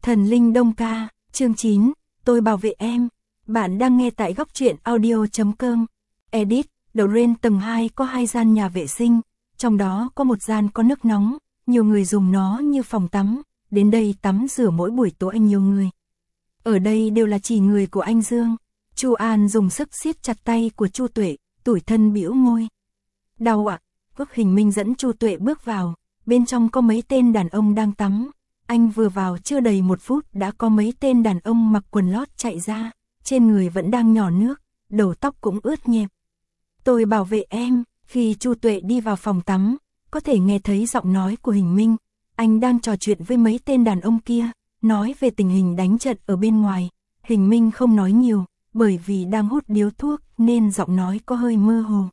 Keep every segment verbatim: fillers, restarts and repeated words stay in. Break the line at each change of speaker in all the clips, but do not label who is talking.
Thần linh Đông Ca, chương chín, tôi bảo vệ em. Bạn đang nghe tại góc truyện audio chấm com. Edit, đầu Ren tầng hai có hai gian nhà vệ sinh, trong đó có một gian có nước nóng, nhiều người dùng nó như phòng tắm, đến đây tắm rửa mỗi buổi tối nhiều người. Ở đây đều là chỉ người của anh Dương. Chu An dùng sức siết chặt tay của Chu Tuệ, tủi thân bĩu môi. Đau ạ. Quốc Hình Minh dẫn Chu Tuệ bước vào, bên trong có mấy tên đàn ông đang tắm. Anh vừa vào chưa đầy một phút đã có mấy tên đàn ông mặc quần lót chạy ra, trên người vẫn đang nhỏ nước, đầu tóc cũng ướt nhẹp. Tôi bảo vệ em. Khi Chu Tuệ đi vào phòng tắm, có thể nghe thấy giọng nói của Hình Minh. Anh đang trò chuyện với mấy tên đàn ông kia, nói về tình hình đánh trận ở bên ngoài. Hình Minh không nói nhiều, bởi vì đang hút điếu thuốc nên giọng nói có hơi mơ hồ.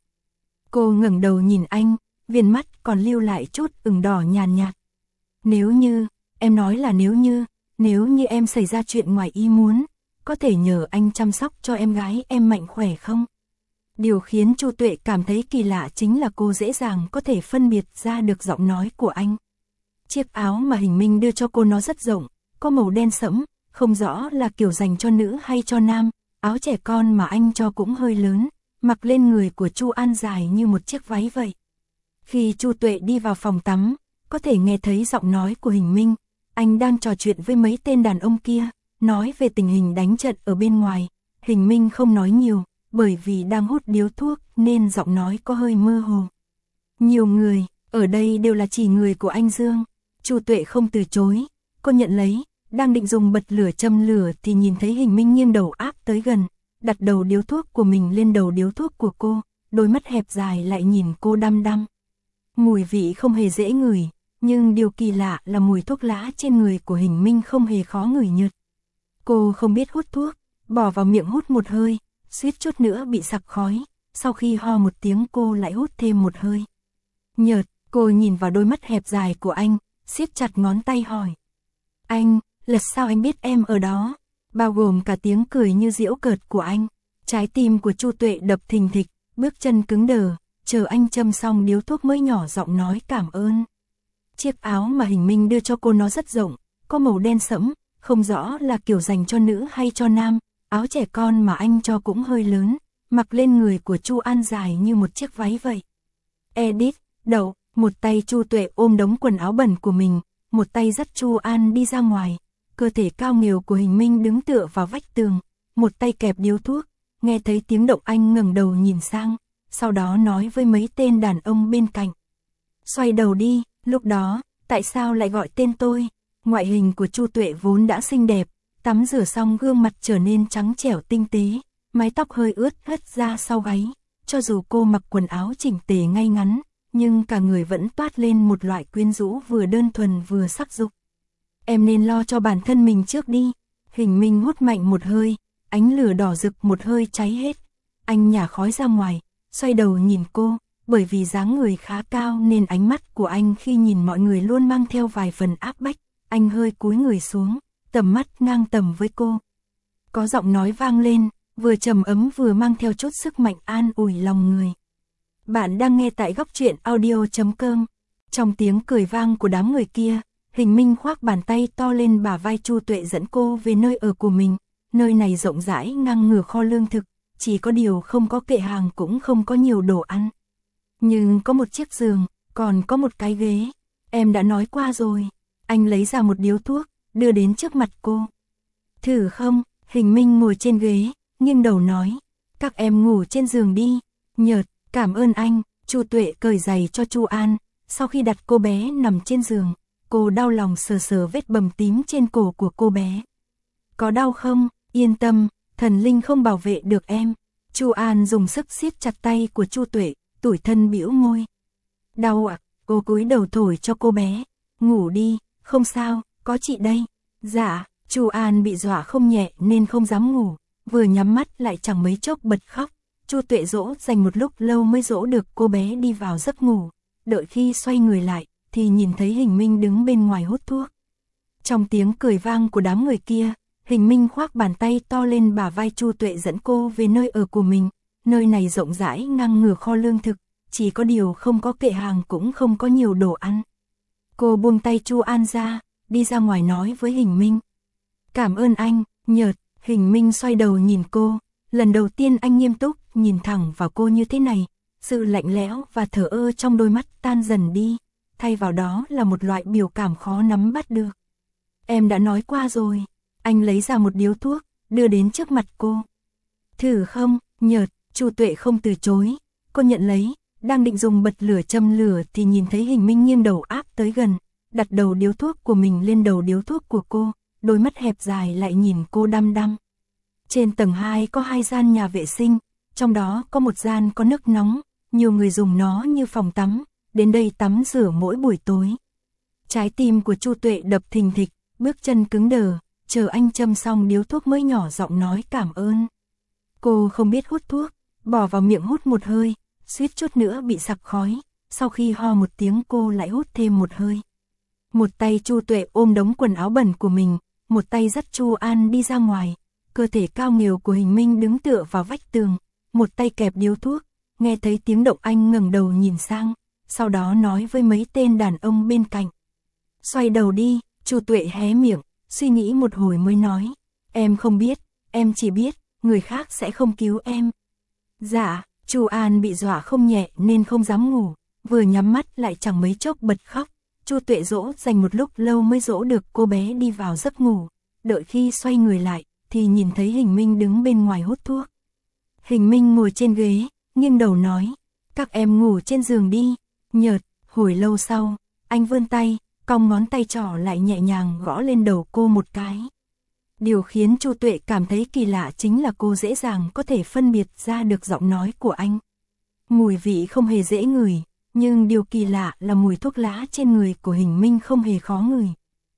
Cô ngẩng đầu nhìn anh, viền mắt còn lưu lại chút ửng đỏ nhàn nhạt. Nếu như, em nói là nếu như, nếu như em xảy ra chuyện ngoài ý muốn, có thể nhờ anh chăm sóc cho em gái em mạnh khỏe không? Điều khiến Chu Tuệ cảm thấy kỳ lạ chính là cô dễ dàng có thể phân biệt ra được giọng nói của anh. Chiếc áo mà Hình Minh đưa cho cô nó rất rộng, có màu đen sẫm, không rõ là kiểu dành cho nữ hay cho nam, áo trẻ con mà anh cho cũng hơi lớn, mặc lên người của Chu An dài như một chiếc váy vậy. Khi Chu Tuệ đi vào phòng tắm, có thể nghe thấy giọng nói của Hình Minh, anh đang trò chuyện với mấy tên đàn ông kia, nói về tình hình đánh trận ở bên ngoài. Hình Minh không nói nhiều, bởi vì đang hút điếu thuốc nên giọng nói có hơi mơ hồ. Nhiều người, ở đây đều là chỉ người của anh Dương. Chu Tuệ không từ chối, cô nhận lấy, đang định dùng bật lửa châm lửa thì nhìn thấy Hình Minh nghiêng đầu áp tới gần, đặt đầu điếu thuốc của mình lên đầu điếu thuốc của cô, đôi mắt hẹp dài lại nhìn cô đăm đăm. Mùi vị không hề dễ ngửi, nhưng điều kỳ lạ là mùi thuốc lá trên người của Hình Minh không hề khó ngửi nhợt. Cô không biết hút thuốc, bỏ vào miệng hút một hơi, suýt chút nữa bị sặc khói, sau khi ho một tiếng cô lại hút thêm một hơi. Nhợt, cô nhìn vào đôi mắt hẹp dài của anh, siết chặt ngón tay hỏi. Anh, là sao anh biết em ở đó? Bao gồm cả tiếng cười như giễu cợt của anh. Trái tim của Chu Tuệ đập thình thịch, bước chân cứng đờ, chờ anh châm xong điếu thuốc mới nhỏ giọng nói cảm ơn. Chiếc áo mà Hình Minh đưa cho cô nó rất rộng, có màu đen sẫm, không rõ là kiểu dành cho nữ hay cho nam, áo trẻ con mà anh cho cũng hơi lớn, mặc lên người của Chu An dài như một chiếc váy vậy. Edit, đậu, một tay Chu Tuệ ôm đống quần áo bẩn của mình, một tay dắt Chu An đi ra ngoài. Cơ thể cao nghều của Hình Minh đứng tựa vào vách tường, một tay kẹp điếu thuốc, nghe thấy tiếng động anh ngẩng đầu nhìn sang, sau đó nói với mấy tên đàn ông bên cạnh. Xoay đầu đi, lúc đó, tại sao lại gọi tên tôi? Ngoại hình của Chu Tuệ vốn đã xinh đẹp, tắm rửa xong gương mặt trở nên trắng trẻo tinh tế, mái tóc hơi ướt hất ra sau gáy, cho dù cô mặc quần áo chỉnh tề ngay ngắn, nhưng cả người vẫn toát lên một loại quyến rũ vừa đơn thuần vừa sắc dục. Em nên lo cho bản thân mình trước đi. Hình Minh hút mạnh một hơi, ánh lửa đỏ rực một hơi cháy hết. Anh nhả khói ra ngoài, xoay đầu nhìn cô, bởi vì dáng người khá cao nên ánh mắt của anh khi nhìn mọi người luôn mang theo vài phần áp bách. Anh hơi cúi người xuống, tầm mắt ngang tầm với cô. Có giọng nói vang lên, vừa trầm ấm vừa mang theo chút sức mạnh an ủi lòng người. Bạn đang nghe tại góc truyện audio chấm com. Trong tiếng cười vang của đám người kia, Hình Minh khoác bàn tay to lên bả vai Chu Tuệ dẫn cô về nơi ở của mình. Nơi này rộng rãi ngang ngửa kho lương thực, chỉ có điều không có kệ hàng cũng không có nhiều đồ ăn. Nhưng có một chiếc giường, còn có một cái ghế. Em đã nói qua rồi. Anh lấy ra một điếu thuốc, đưa đến trước mặt cô. Thử không? Hình Minh ngồi trên ghế, nghiêng đầu nói. Các em ngủ trên giường đi. Nhợt, cảm ơn anh. Chu Tuệ cởi giày cho Chu An. Sau khi đặt cô bé nằm trên giường, cô đau lòng sờ sờ vết bầm tím trên cổ của cô bé. Có đau không? Yên tâm, thần linh không bảo vệ được em. Chu An dùng sức siết chặt tay của Chu Tuệ, tủi thân bĩu môi. Đau ạ, à? Cô cúi đầu thổi cho cô bé. Ngủ đi, không sao, có chị đây. Dạ, Chu An bị dọa không nhẹ nên không dám ngủ, vừa nhắm mắt lại chẳng mấy chốc bật khóc. Chu Tuệ dỗ dành một lúc lâu mới dỗ được cô bé đi vào giấc ngủ. Đợi khi xoay người lại, thì nhìn thấy Hình Minh đứng bên ngoài hút thuốc. Trong tiếng cười vang của đám người kia, Hình Minh khoác bàn tay to lên bả vai Chu Tuệ dẫn cô về nơi ở của mình. Nơi này rộng rãi ngang ngửa kho lương thực, chỉ có điều không có kệ hàng cũng không có nhiều đồ ăn. Cô buông tay Chu An ra, đi ra ngoài nói với Hình Minh. Cảm ơn anh, nhợt. Hình Minh xoay đầu nhìn cô, lần đầu tiên anh nghiêm túc nhìn thẳng vào cô như thế này, sự lạnh lẽo và thờ ơ trong đôi mắt tan dần đi, thay vào đó là một loại biểu cảm khó nắm bắt được. Em đã nói qua rồi. Anh lấy ra một điếu thuốc, đưa đến trước mặt cô. Thử không, nhợt. Chu Tuệ không từ chối, cô nhận lấy, đang định dùng bật lửa châm lửa thì nhìn thấy Hình Minh nghiêng đầu áp tới gần, đặt đầu điếu thuốc của mình lên đầu điếu thuốc của cô, đôi mắt hẹp dài lại nhìn cô đăm đăm. Trên tầng hai có hai gian nhà vệ sinh, trong đó có một gian có nước nóng, nhiều người dùng nó như phòng tắm, đến đây tắm rửa mỗi buổi tối. Trái tim của Chu Tuệ đập thình thịch, bước chân cứng đờ, chờ anh châm xong điếu thuốc mới nhỏ giọng nói cảm ơn. Cô không biết hút thuốc, bỏ vào miệng hút một hơi, suýt chút nữa bị sặc khói, sau khi ho một tiếng cô lại hút thêm một hơi. Một tay Chu Tuệ ôm đống quần áo bẩn của mình, một tay dắt Chu An đi ra ngoài, cơ thể cao nghều của Hình Minh đứng tựa vào vách tường, một tay kẹp điếu thuốc, nghe thấy tiếng động anh ngẩng đầu nhìn sang, sau đó nói với mấy tên đàn ông bên cạnh. Xoay đầu đi. Chu Tuệ hé miệng, suy nghĩ một hồi mới nói, em không biết, em chỉ biết, người khác sẽ không cứu em. Dạ, Chu An bị dọa không nhẹ nên không dám ngủ, vừa nhắm mắt lại chẳng mấy chốc bật khóc. Chu Tuệ dỗ dành một lúc lâu mới dỗ được cô bé đi vào giấc ngủ, đợi khi xoay người lại, thì nhìn thấy Hình Minh đứng bên ngoài hút thuốc. Hình Minh ngồi trên ghế, nghiêng đầu nói, các em ngủ trên giường đi, nhợt. Hồi lâu sau, anh vươn tay, cong ngón tay trỏ lại nhẹ nhàng gõ lên đầu cô một cái. Điều khiến Chu Tuệ cảm thấy kỳ lạ chính là cô dễ dàng có thể phân biệt ra được giọng nói của anh. Mùi vị không hề dễ ngửi, nhưng điều kỳ lạ là mùi thuốc lá trên người của Hình Minh không hề khó ngửi.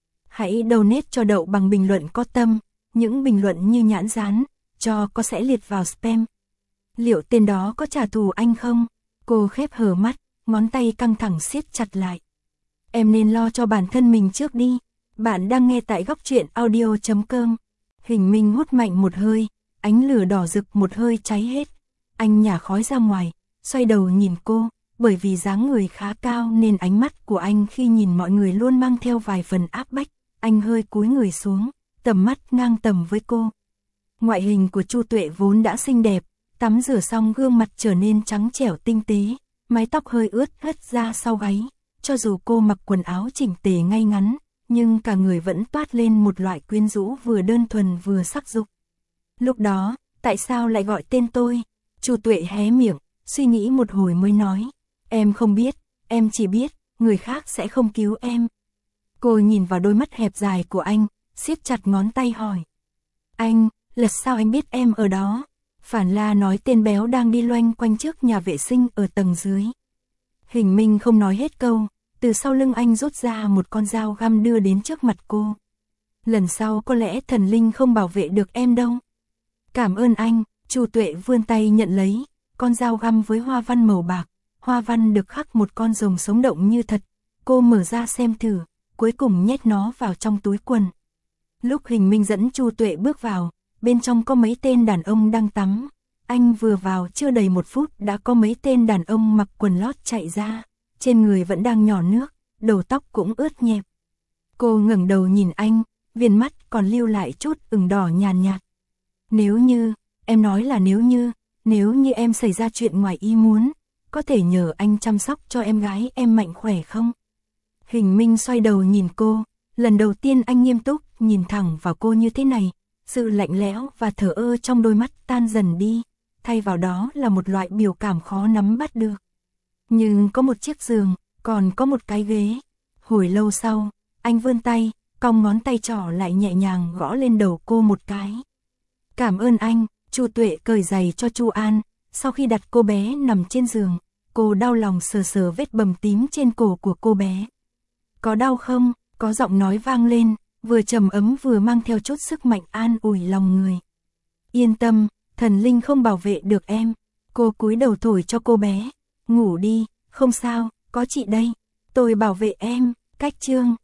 Hãy donate cho Đậu bằng bình luận có tâm, những bình luận như nhãn dán, cho có sẽ liệt vào spam. Liệu tên đó có trả thù anh không? Cô khép hờ mắt, ngón tay căng thẳng siết chặt lại. Em nên lo cho bản thân mình trước đi. Bạn đang nghe tại góc truyện audio chấm com. Hình Minh hút mạnh một hơi, ánh lửa đỏ rực một hơi cháy hết. Anh nhả khói ra ngoài, xoay đầu nhìn cô, bởi vì dáng người khá cao nên ánh mắt của anh khi nhìn mọi người luôn mang theo vài phần áp bách. Anh hơi cúi người xuống, tầm mắt ngang tầm với cô. Ngoại hình của Chu Tuệ vốn đã xinh đẹp, tắm rửa xong gương mặt trở nên trắng trẻo tinh tế, mái tóc hơi ướt hất ra sau gáy. Cho dù cô mặc quần áo chỉnh tề ngay ngắn, nhưng cả người vẫn toát lên một loại quyến rũ vừa đơn thuần vừa sắc dục. Lúc đó, tại sao lại gọi tên tôi? Chu Tuệ hé miệng, suy nghĩ một hồi mới nói, em không biết, em chỉ biết, người khác sẽ không cứu em. Cô nhìn vào đôi mắt hẹp dài của anh, siết chặt ngón tay hỏi. Anh, lật sao anh biết em ở đó? Phản La nói tên béo đang đi loanh quanh trước nhà vệ sinh ở tầng dưới. Hình Minh không nói hết câu, từ sau lưng anh rút ra một con dao găm đưa đến trước mặt cô. Lần sau có lẽ thần linh không bảo vệ được em đâu. Cảm ơn anh. Chu Tuệ vươn tay nhận lấy, con dao găm với hoa văn màu bạc, hoa văn được khắc một con rồng sống động như thật. Cô mở ra xem thử, cuối cùng nhét nó vào trong túi quần. Lúc Hình Minh dẫn Chu Tuệ bước vào, bên trong có mấy tên đàn ông đang tắm. Anh vừa vào chưa đầy một phút đã có mấy tên đàn ông mặc quần lót chạy ra, trên người vẫn đang nhỏ nước, đầu tóc cũng ướt nhẹp. Cô ngẩng đầu nhìn anh, viền mắt còn lưu lại chút ửng đỏ nhàn nhạt. Nếu như, em nói là nếu như, nếu như em xảy ra chuyện ngoài ý muốn, có thể nhờ anh chăm sóc cho em gái em mạnh khỏe không? Hình Minh xoay đầu nhìn cô, lần đầu tiên anh nghiêm túc nhìn thẳng vào cô như thế này, sự lạnh lẽo và thờ ơ trong đôi mắt tan dần đi, thay vào đó là một loại biểu cảm khó nắm bắt được. Nhưng có một chiếc giường, còn có một cái ghế. Hồi lâu sau, anh vươn tay, cong ngón tay trỏ lại nhẹ nhàng gõ lên đầu cô một cái. Cảm ơn anh. Chu Tuệ cởi giày cho Chu An, sau khi đặt cô bé nằm trên giường, cô đau lòng sờ sờ vết bầm tím trên cổ của cô bé. Có đau không? Có giọng nói vang lên, vừa trầm ấm vừa mang theo chút sức mạnh an ủi lòng người. Yên tâm, thần linh không bảo vệ được em. Cô cúi đầu thổi cho cô bé. Ngủ đi, không sao, có chị đây. Tôi bảo vệ em. Cách chương.